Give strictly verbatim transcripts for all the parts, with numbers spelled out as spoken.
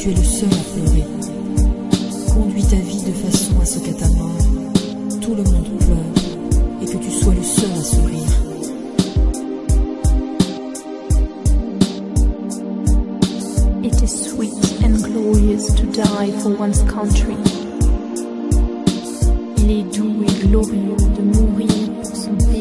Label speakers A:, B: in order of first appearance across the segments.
A: tu es le seul à pleurer. Conduis ta vie de façon à ce qu'à ta mort, tout le monde pleure et que tu sois le seul à sourire.
B: It is sweet and glorious to die for one's country. Il est doux et glorieux de mourir pour son pays.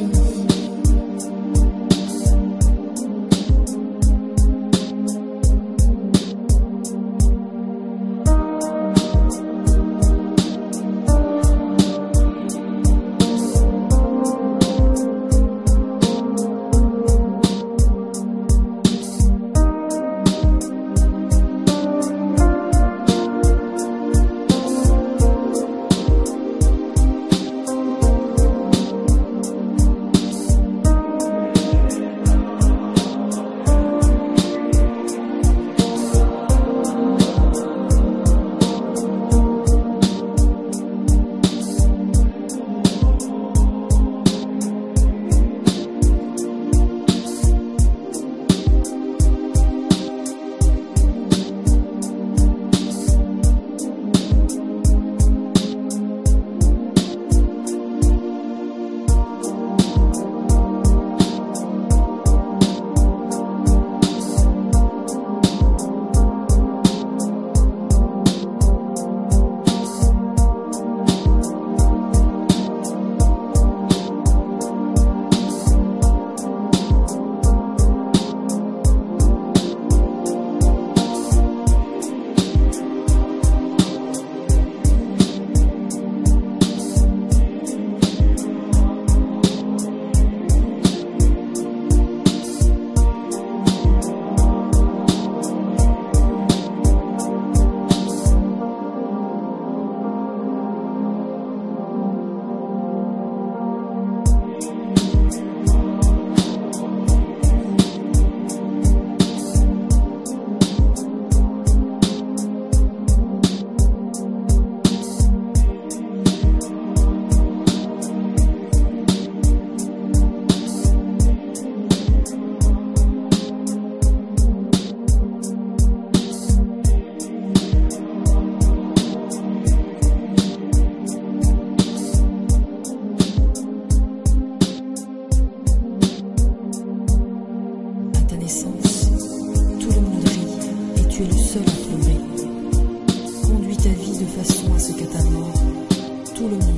A: Tout le monde rit et tu es le seul à pleurer. Conduis ta vie de façon à ce qu'à ta mort, tout le monde